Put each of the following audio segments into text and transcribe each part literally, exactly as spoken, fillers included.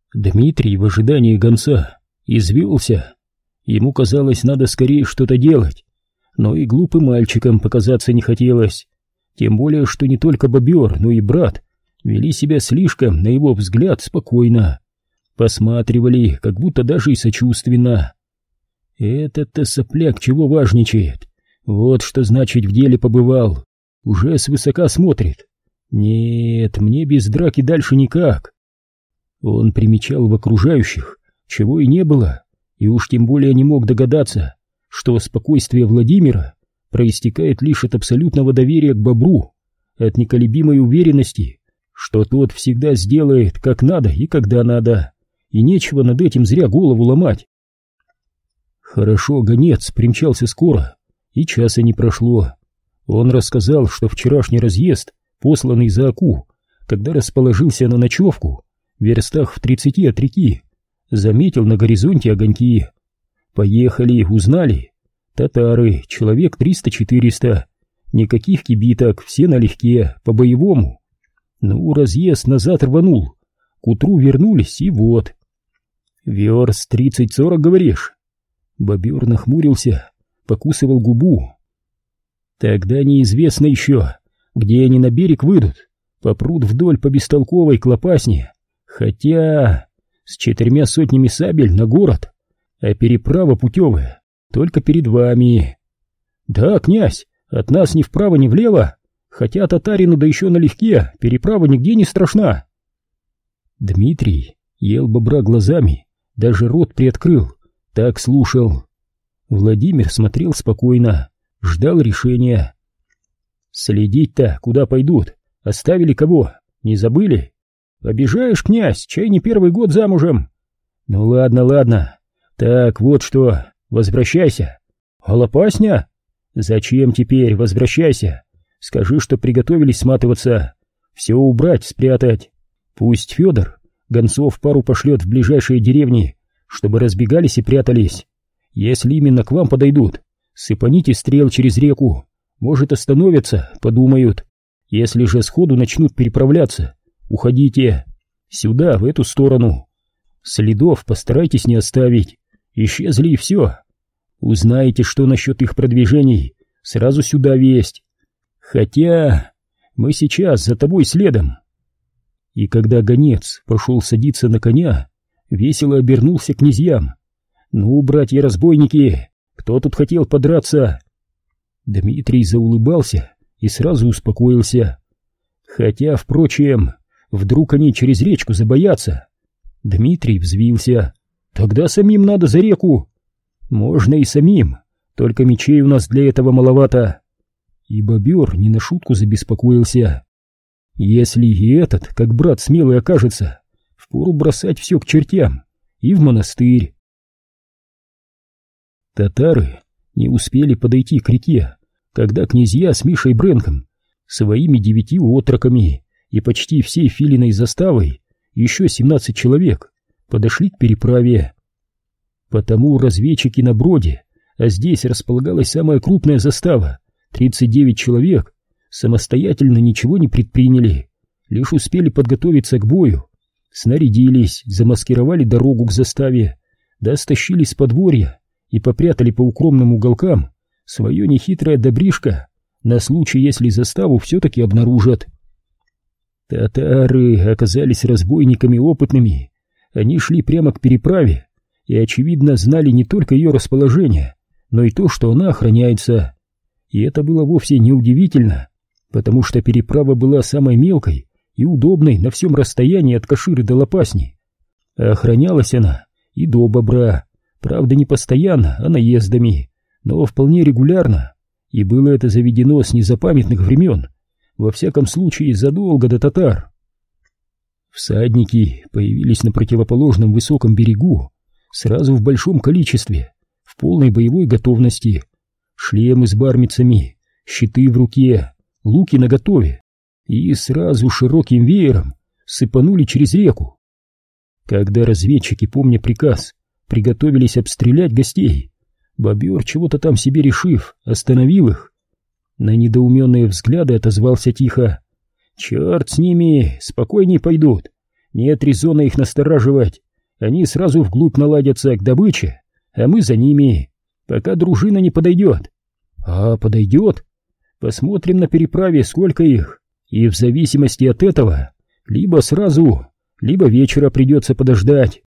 Дмитрий в ожидании гонца извелся. Ему казалось, надо скорее что-то делать, но и глупым мальчиком показаться не хотелось, тем более, что не только бобер, но и брат вели себя слишком, на его взгляд, спокойно, посматривали, как будто даже и сочувственно. Этот-то сопляк чего важничает, вот что значит в деле побывал, уже свысока смотрит. Нет, мне без драки дальше никак. Он примечал в окружающих, чего и не было, и уж тем более не мог догадаться, что спокойствие Владимира проистекает лишь от абсолютного доверия к бобру, от неколебимой уверенности, что тот всегда сделает как надо и когда надо, и нечего над этим зря голову ломать. Хорошо, гонец примчался скоро, и часа не прошло. Он рассказал, что вчерашний разъезд, посланный за Аку, когда расположился на ночевку, в верстах в тридцати от реки, заметил на горизонте огоньки. Поехали, узнали. Татары, человек триста-четыреста, никаких кибиток, все налегке, по-боевому. Ну, разъезд назад рванул, к утру вернулись, и вот. Верст тридцать-сорок, говоришь? Бобер нахмурился, покусывал губу. Тогда неизвестно еще, где они на берег выйдут, попрут вдоль по бестолковой Клопасне, хотя с четырьмя сотнями сабель на город, а переправа путевая только перед вами. Да, князь, от нас ни вправо, ни влево, хотя татарину да еще налегке, переправа нигде не страшна. Дмитрий ел бобра глазами, даже рот приоткрыл, так слушал. Владимир смотрел спокойно, ждал решения. Следить-то куда пойдут, оставили кого, не забыли? Обижаешь, князь, чай не первый год замужем. Ну ладно, ладно, так вот что, возвращайся. А Лопасня? Зачем теперь, возвращайся. Скажи, что приготовились сматываться, все убрать, спрятать. Пусть Федор гонцов пару пошлет в ближайшие деревни, чтобы разбегались и прятались. Если именно к вам подойдут, сыпаните стрел через реку, может остановятся, подумают. Если же сходу начнут переправляться, уходите сюда, в эту сторону. Следов постарайтесь не оставить, исчезли и все. Узнаете, что насчет их продвижений, сразу сюда весть. Хотя мы сейчас за тобой следом. И когда гонец пошел садиться на коня, весело обернулся к князьям. Ну, братья-разбойники, кто тут хотел подраться? Дмитрий заулыбался и сразу успокоился. Хотя, впрочем, вдруг они через речку забоятся. Дмитрий взвился. Тогда самим надо за реку. Можно и самим, только мечей у нас для этого маловато. И бобер не на шутку забеспокоился. Если и этот, как брат смелый, окажется, впору бросать все к чертям и в монастырь. Татары не успели подойти к реке, когда князья с Мишей Бренком, своими девяти отроками и почти всей филиной заставой, еще семнадцать человек, подошли к переправе. Потому разведчики на броде, а здесь располагалась самая крупная застава, тридцать девять человек, самостоятельно ничего не предприняли, лишь успели подготовиться к бою, снарядились, замаскировали дорогу к заставе, да стащили с подворья и попрятали по укромным уголкам свое нехитрое добришко на случай, если заставу все-таки обнаружат. Татары оказались разбойниками опытными, они шли прямо к переправе и, очевидно, знали не только ее расположение, но и то, что она охраняется. И это было вовсе не удивительно, потому что переправа была самой мелкой и удобной на всем расстоянии от Каширы до Лопасни. А охранялась она и до Бобра, правда не постоянно, а наездами, но вполне регулярно, и было это заведено с незапамятных времен, во всяком случае задолго до татар. Всадники появились на противоположном высоком берегу сразу в большом количестве, в полной боевой готовности, шлемы с бармицами, щиты в руке, луки наготове, и сразу широким веером сыпанули через реку. Когда разведчики, помня приказ, приготовились обстрелять гостей, бобер, чего-то там себе решив, остановил их. На недоуменные взгляды отозвался тихо: «Черт с ними, спокойней пойдут, Нет резона их настораживать. Они сразу вглубь наладятся к добыче, а мы за ними, пока дружина не подойдет. А подойдет? Посмотрим на переправе, сколько их, и в зависимости от этого либо сразу, либо вечера придется подождать.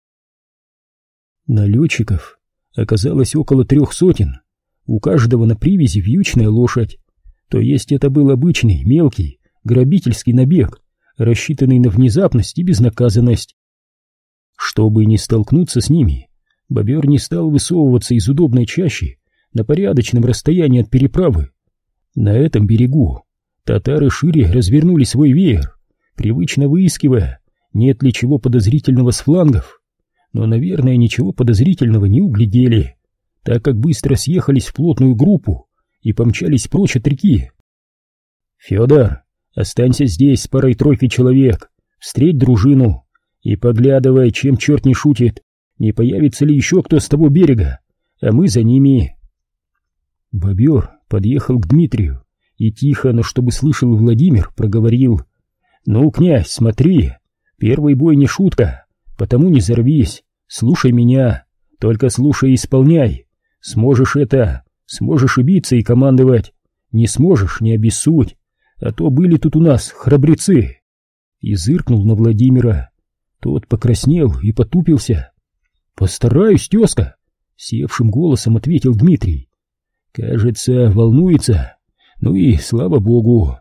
Налетчиков оказалось около трех сотен, у каждого на привязи вьючная лошадь, то есть это был обычный, мелкий, грабительский набег, рассчитанный на внезапность и безнаказанность. Чтобы не столкнуться с ними, бобер не стал высовываться из удобной чащи на порядочном расстоянии от переправы. На этом берегу татары шире развернули свой веер, привычно выискивая, нет ли чего подозрительного с флангов, но, наверное, ничего подозрительного не углядели, так как быстро съехались в плотную группу и помчались прочь от реки. «Федор, останься здесь с парой-тройкой человек, встреть дружину и поглядывай, чем черт не шутит, не появится ли еще кто с того берега, а мы за ними». Бобер подъехал к Дмитрию и тихо, но чтобы слышал Владимир, проговорил: «Ну, князь, смотри, первый бой не шутка, потому не взорвись, слушай меня, только слушай и исполняй. Сможешь это, сможешь и биться и командовать, не сможешь, не обессудь, а то были тут у нас храбрецы». И зыркнул на Владимира. Тот покраснел и потупился. «Постараюсь, тезка», — севшим голосом ответил Дмитрий. «Кажется, волнуется, ну и слава богу».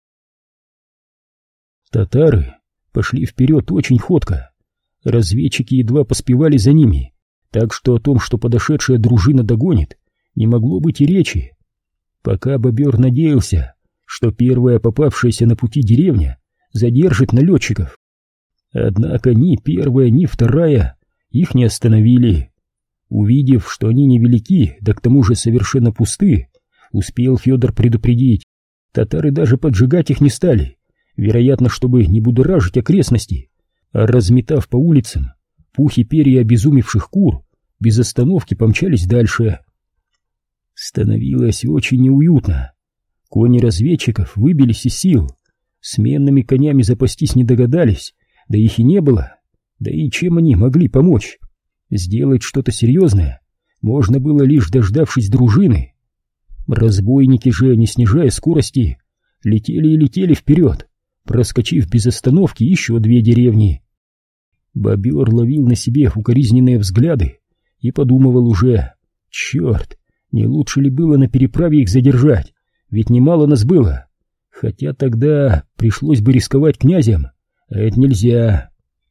Татары пошли вперед очень ходко. Разведчики едва поспевали за ними, так что о том, что подошедшая дружина догонит, не могло быть и речи. Пока бобер надеялся, что первая попавшаяся на пути деревня задержит налетчиков. Однако ни первая, ни вторая их не остановили. Увидев, что они невелики, да к тому же совершенно пусты, успел Федор предупредить. Татары даже поджигать их не стали, вероятно, чтобы не будоражить окрестности, а разметав по улицам пух и перья обезумевших кур, без остановки помчались дальше. Становилось очень неуютно. Кони разведчиков выбились из сил, сменными конями запастись не догадались, да их и не было. Да и чем они могли помочь? Сделать что-то серьезное можно было, лишь дождавшись дружины. Разбойники же, не снижая скорости, летели и летели вперед, проскочив без остановки еще две деревни. Бобер ловил на себе укоризненные взгляды и подумывал уже: черт, не лучше ли было на переправе их задержать, ведь немало нас было, хотя тогда пришлось бы рисковать князем, а это нельзя.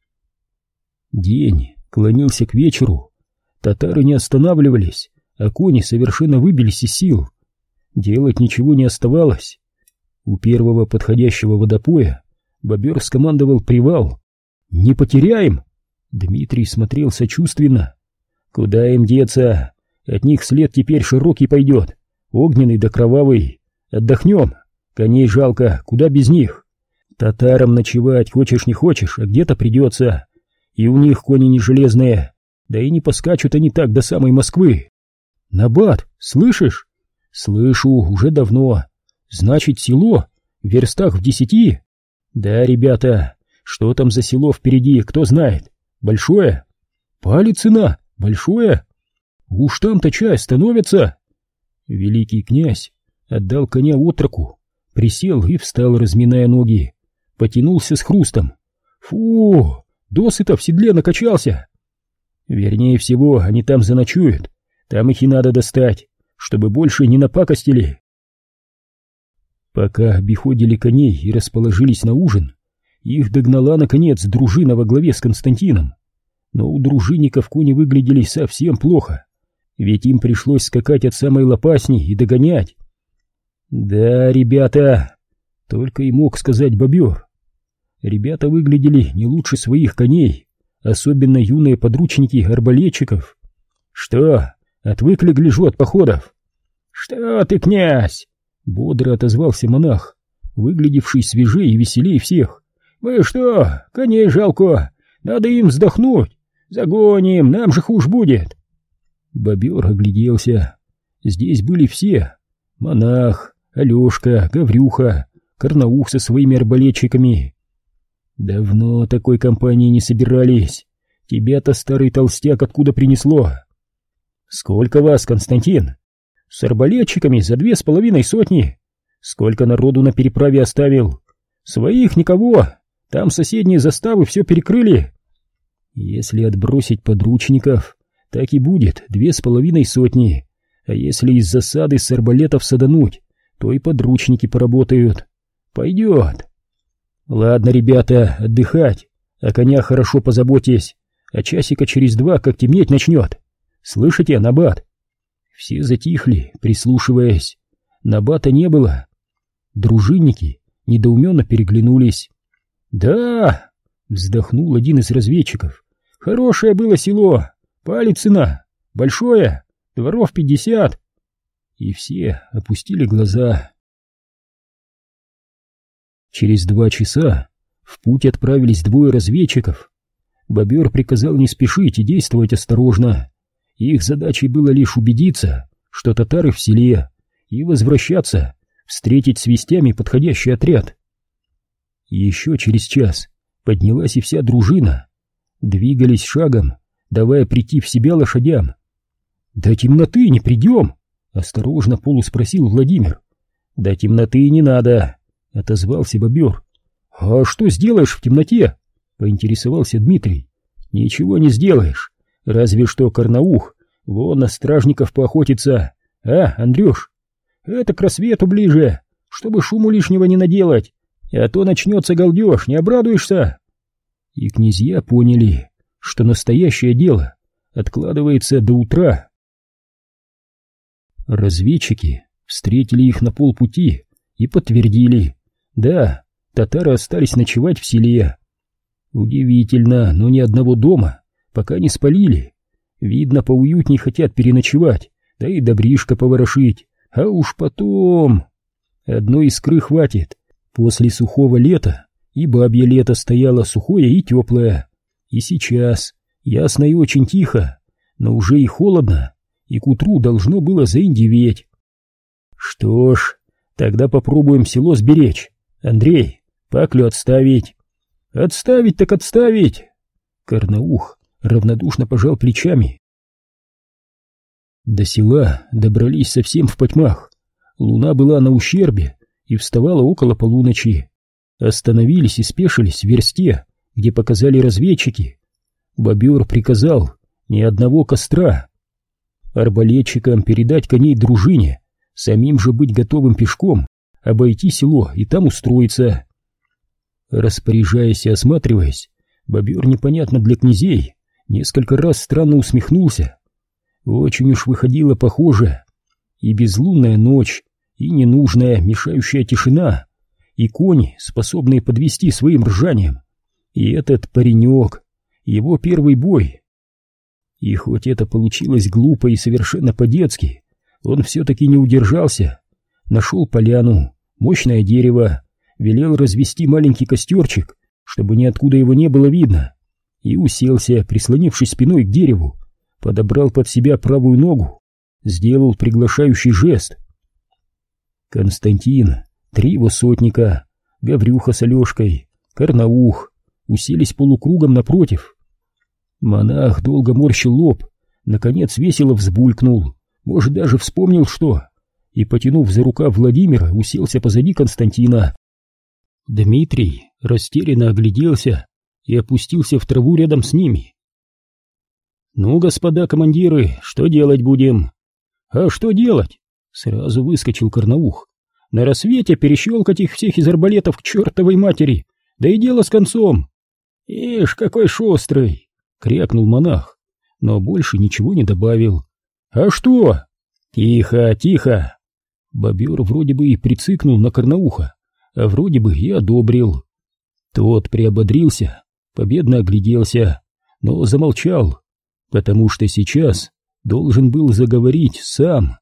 День клонился к вечеру, татары не останавливались, а кони совершенно выбились из сил. Делать ничего не оставалось. У первого подходящего водопоя бобер скомандовал привал. «Не потеряем!» Дмитрий смотрел сочувственно. «Куда им деться? От них след теперь широкий пойдет, огненный да кровавый. Отдохнем, коней жалко, куда без них. Татарам ночевать хочешь не хочешь, а где-то придется. И у них кони не железные, да и не поскачут они так до самой Москвы. Набат, слышишь?» «Слышу, уже давно. Значит, село в верстах в десяти?» «Да, ребята, что там за село впереди, кто знает? Большое?» «Палицына, большое? Уж там-то чай становится». Великий князь отдал коня отроку, присел и встал, разминая ноги, потянулся с хрустом. «Фу, досыта в седле накачался». «Вернее всего, они там заночуют, там их и надо достать, чтобы больше не напакостили». Пока обиходили коней и расположились на ужин, их догнала, наконец, дружина во главе с Константином. Но у дружинников кони выглядели совсем плохо, ведь им пришлось скакать от самой Лопасни и догонять. «Да, ребята», — только и мог сказать бобер. Ребята выглядели не лучше своих коней, особенно юные подручники арбалетчиков. «Что, отвыкли, гляжу, от походов?» «Что ты, князь?» — бодро отозвался монах, выглядевший свежее и веселее всех. «Вы что, коней жалко? Надо им вздохнуть. Загоним, нам же хуже будет». Бобер огляделся. Здесь были все: монах, Алешка, Гаврюха, Карнаух со своими арбалетчиками. Давно такой компании не собирались. Тебя-то, старый толстяк, откуда принесло? Сколько вас, Константин? С арбалетчиками за две с половиной сотни. Сколько народу на переправе оставил? Своих никого. Там соседние заставы все перекрыли. Если отбросить подручников, так и будет две с половиной сотни. А если из засады с арбалетов садануть, то и подручники поработают. Пойдет. Ладно, ребята, отдыхать. О конях хорошо позаботьтесь. А часика через два, как темнеть начнет. Слышите, Набат? Все затихли, прислушиваясь. Набата не было. Дружинники недоуменно переглянулись. «Да!» — вздохнул один из разведчиков. «Хорошее было село. Палицыно. Большое. Дворов пятьдесят». И все опустили глаза. Через два часа в путь отправились двое разведчиков. Бобер приказал не спешить и действовать осторожно. Их задачей было лишь убедиться, что татары в селе, и возвращаться, встретить с вестями подходящий отряд. Еще через час поднялась и вся дружина. Двигались шагом, давая прийти в себя лошадям. «До темноты не придем?» — осторожно полуспросил Владимир. «До темноты не надо», — отозвался Бобер. «А что сделаешь в темноте?» — поинтересовался Дмитрий. «Ничего не сделаешь, разве что Карнаух вон на стражников поохотится. А, Андрюш, это к рассвету ближе, чтобы шуму лишнего не наделать, а то начнется галдеж, не обрадуешься». И князья поняли, что настоящее дело откладывается до утра. Разведчики встретили их на полпути и подтвердили: да, татары остались ночевать в селе. Удивительно, но ни одного дома пока не спалили. Видно, поуютней хотят переночевать, да и добришко поворошить. А уж потом... Одной искры хватит. После сухого лета и бабье лето стояло сухое и теплое. И сейчас ясно и очень тихо, но уже и холодно, и к утру должно было заиндеветь. Что ж, тогда попробуем село сберечь. Андрей, паклю отставить. Отставить так отставить. Карнаух равнодушно пожал плечами. До села добрались совсем в потьмах. Луна была на ущербе и вставала около полуночи. Остановились и спешились в версте, где показали разведчики. Бобер приказал ни одного костра. Арбалетчикам передать коней дружине, самим же быть готовым пешком, обойти село и там устроиться. Распоряжаясь и осматриваясь, Бобер, непонятно для князей, несколько раз странно усмехнулся. Очень уж выходило похоже. И безлунная ночь, и ненужная, мешающая тишина, и кони, способные подвести своим ржанием, и этот паренек, его первый бой. И хоть это получилось глупо и совершенно по-детски, он все-таки не удержался, нашел поляну, мощное дерево, велел развести маленький костерчик, чтобы ниоткуда его не было видно, и уселся, прислонившись спиной к дереву, подобрал под себя правую ногу, сделал приглашающий жест. Константин, три его сотника, Гаврюха с Алешкой, Карнаух уселись полукругом напротив. Монах долго морщил лоб, наконец весело взбулькнул, может, даже вспомнил что, и, потянув за рукав Владимира, уселся позади Константина. Дмитрий растерянно огляделся и опустился в траву рядом с ними. «Ну, господа командиры, что делать будем?» «А что делать?» — сразу выскочил Карнаух. «На рассвете перещелкать их всех из арбалетов к чертовой матери, да и дело с концом». «Ишь, какой шустрый!» — крякнул монах, но больше ничего не добавил. «А что?» «Тихо, тихо!» Бобер вроде бы и прицикнул на Карнауха, а вроде бы и одобрил. Тот приободрился, победно огляделся, но замолчал, потому что сейчас должен был заговорить сам.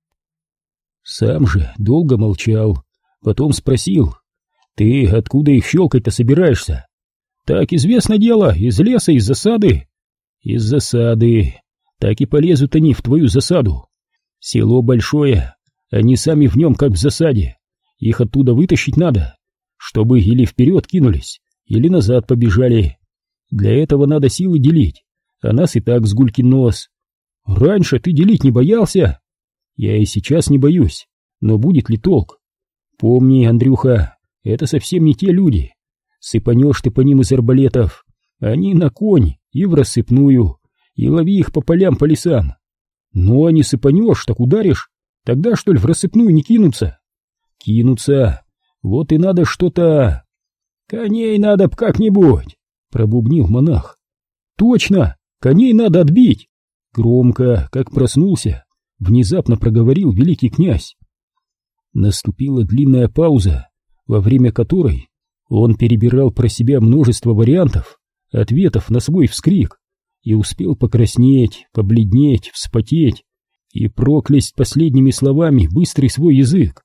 Сам же долго молчал, потом спросил: «Ты откуда их щелкать-то собираешься?» «Так известно дело, из леса, из засады». «Из засады. Так и полезут они в твою засаду. Село большое, они сами в нем как в засаде. Их оттуда вытащить надо, чтобы или вперед кинулись, или назад побежали. Для этого надо силы делить, а нас и так сгулькин нос. Раньше ты делить не боялся? Я и сейчас не боюсь, но будет ли толк? Помни, Андрюха, это совсем не те люди. Сыпанешь ты по ним из арбалетов, они на конь и в рассыпную, и лови их по полям, по лесам. Ну, а не сыпанешь, так ударишь, тогда, что ли, в рассыпную не кинутся? Кинутся, вот и надо что-то... Коней надо б как-нибудь, пробубнил монах. Точно, коней надо отбить. Громко, как проснулся, внезапно проговорил великий князь. Наступила длинная пауза, во время которой он перебирал про себя множество вариантов, ответов на свой вскрик, и успел покраснеть, побледнеть, вспотеть и проклясть последними словами быстрый свой язык.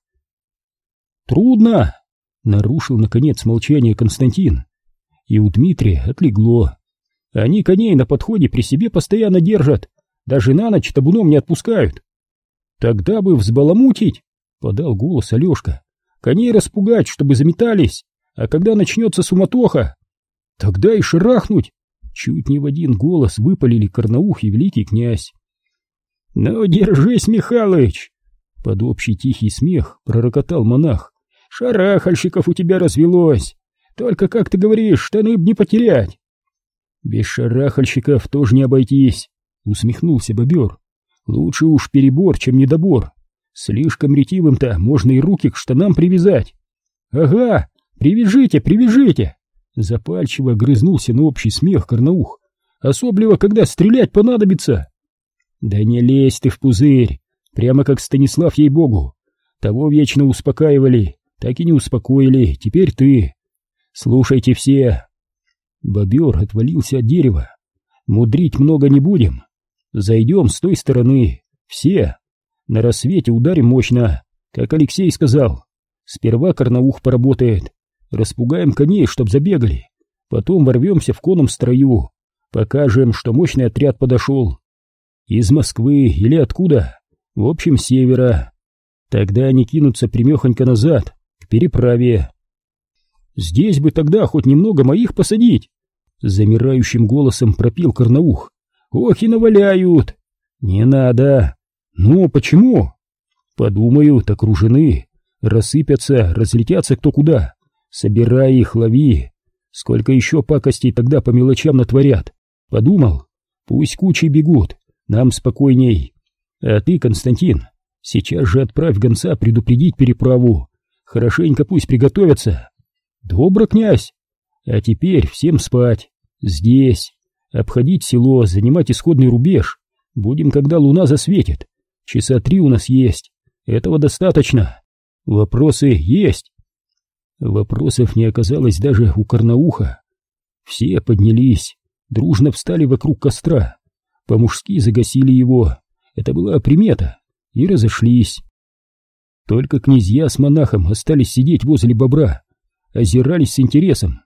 «Трудно!» — нарушил, наконец, молчание Константин, и у Дмитрия отлегло. «Они коней на подходе при себе постоянно держат, даже на ночь табуном не отпускают». «Тогда бы взбаламутить!» — подал голос Алешка. «Коней распугать, чтобы заметались, а когда начнется суматоха, тогда и шарахнуть!» Чуть не в один голос выпалили Карнаух и великий князь. «Ну, держись, Михалыч!» Под общий тихий смех пророкотал монах. «Шарахальщиков у тебя развелось! Только, как ты говоришь, штаны б не потерять!» «Без шарахальщиков тоже не обойтись!» — усмехнулся бобер. «Лучше уж перебор, чем недобор. Слишком ретивым-то можно и руки к штанам привязать». «Ага, привяжите, привяжите!» Запальчиво грызнулся на общий смех Карнаух. «Особливо, когда стрелять понадобится!» «Да не лезь ты в пузырь! Прямо как Станислав, ей-богу! Того вечно успокаивали, так и не успокоили, теперь ты! Слушайте все!» Бобер отвалился от дерева. «Мудрить много не будем. Зайдем с той стороны, все. На рассвете ударим мощно, как Алексей сказал. Сперва Карнаух поработает. Распугаем коней, чтоб забегали. Потом ворвемся в конном строю. Покажем, что мощный отряд подошел. Из Москвы или откуда? В общем, с севера. Тогда они кинутся прямехонько назад, к переправе. Здесь бы тогда хоть немного моих посадить!» Замирающим голосом пропел Карнаух. «Ох и наваляют!» «Не надо!» «Ну, почему?» «Подумают, окружены, рассыпятся, разлетятся кто куда. Собирай их, лови. Сколько еще пакостей тогда по мелочам натворят. Подумал? Пусть кучей бегут, нам спокойней. А ты, Константин, сейчас же отправь гонца предупредить переправу. Хорошенько пусть приготовятся». «Добро, князь. А теперь всем спать. Здесь. Обходить село, занимать исходный рубеж. Будем, когда луна засветит. Часа три у нас есть. Этого достаточно. Вопросы есть?» Вопросов не оказалось даже у Карнауха. Все поднялись, дружно встали вокруг костра, по-мужски загасили его, это была примета, и разошлись. Только князья с монахом остались сидеть возле бобра, озирались с интересом.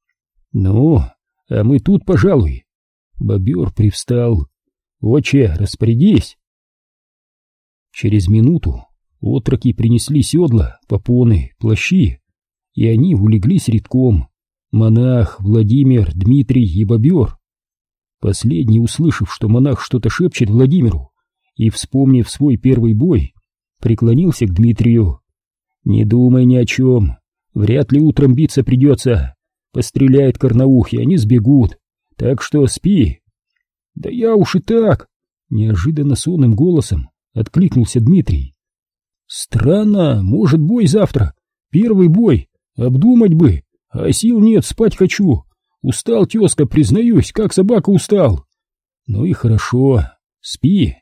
«Ну, а мы тут, пожалуй». Бобер привстал. «Отче, распорядись». Через минуту отроки принесли седла, попоны, плащи, и они улеглись редком. Монах, Владимир, Дмитрий и бобер. Последний, услышав, что монах что-то шепчет Владимиру, и, вспомнив свой первый бой, преклонился к Дмитрию. «Не думай ни о чем, вряд ли утром биться придется. Постреляет Карнаух, и они сбегут, так что спи». «Да я уж и так!» — неожиданно сонным голосом откликнулся Дмитрий. «Странно, может, бой завтра, первый бой. Обдумать бы, а сил нет, спать хочу. Устал, тезка, признаюсь, как собака устал. Ну и хорошо, спи».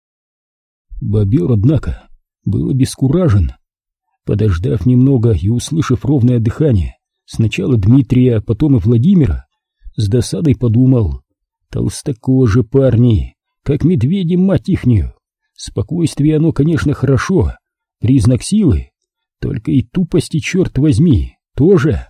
Бобер, однако, был обескуражен. Подождав немного и услышав ровное дыхание сначала Дмитрия, потом и Владимира, с досадой подумал: толстокожие парни, как медведи, мать ихнюю. Спокойствие оно, конечно, хорошо, признак силы, только и тупости, черт возьми, тоже.